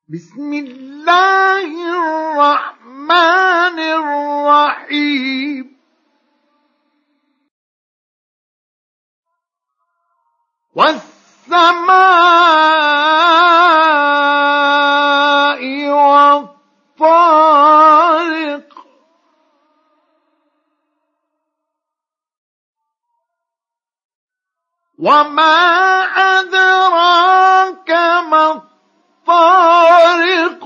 بسم الله الرحمن الرحيم والسماء والطارق وما أدراك ما الطارق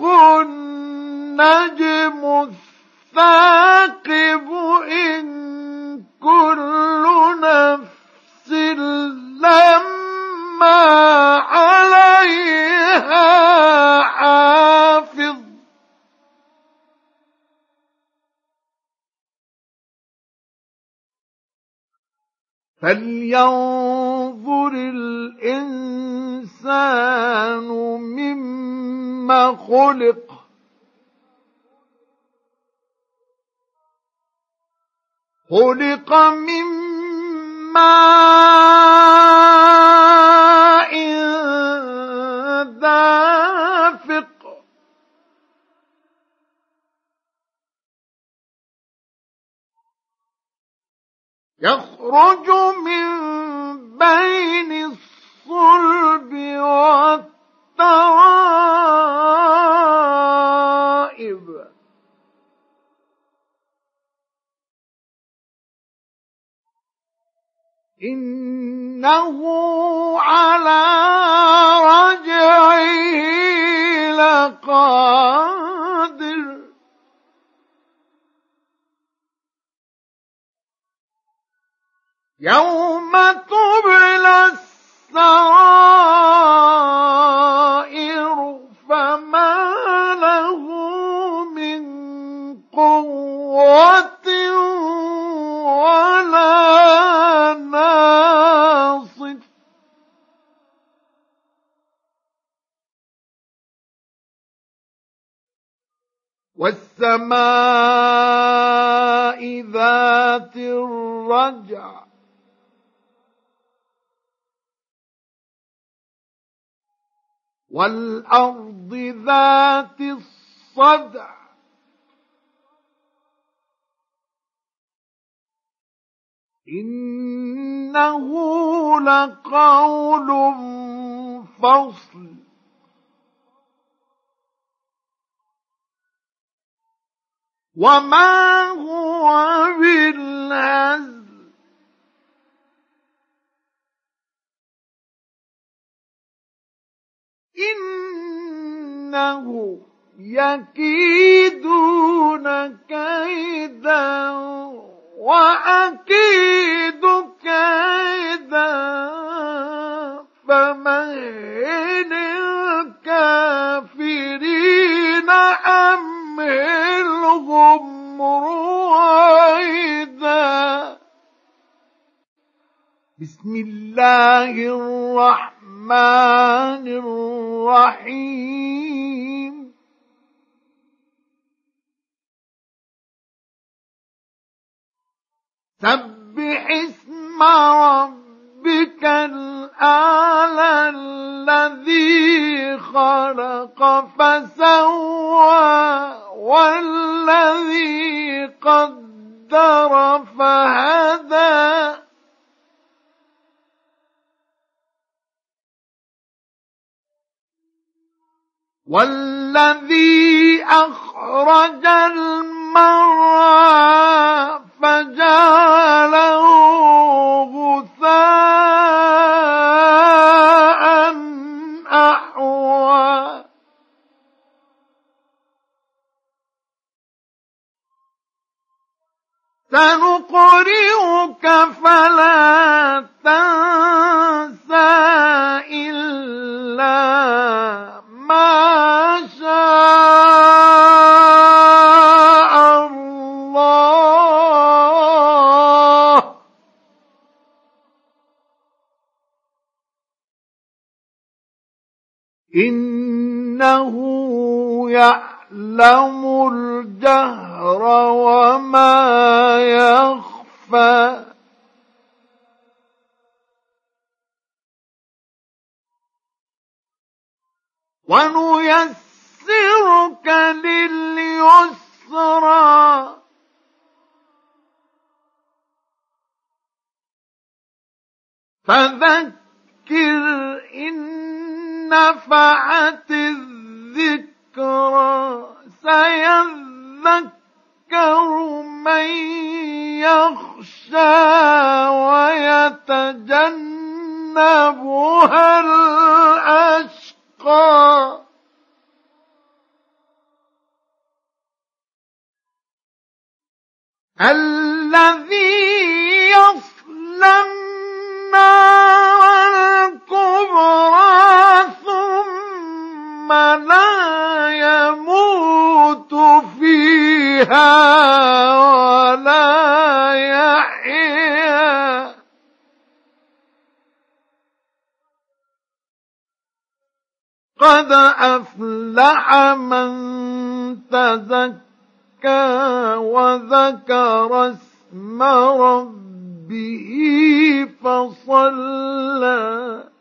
النجم الثاقب إن كل نفس لما عليها حافظ فلينظر الإنسان مما خلق خلق من ماء دافق يخرج من بين الصلب والترائب إنه على رجعه لقادر يوم تبلى السرائر فما له من قوة ولا ناصر والسماء ذات الرجع والأرض ذات الصدع إنه لقول فصل وما هو بالهزل إنه يكيدون كيدا وأكيد كيدا فمهل الكافرين أمهلهم رويدا بسم الله الرحمن الرحيم سبح اسم ربك الأعلى الذي خلق فسوى والذي قدر فهدى والذي أخرج المرعى فجعله غثاء أحوى سنقرئك فلا تنسى إلا ما شاء الله إنه يعلم الجهر وما يخفى ونيسر ونيسرك لليسرى فذكر إن نفعت الذكرى سيذكر من يخشى ويتجنبها الأشقى الذي يصلى النار الكبرى ثم لا يموت فيها ولا يحيا قد أفلح من تزكى وذكر اسم ربه فصلى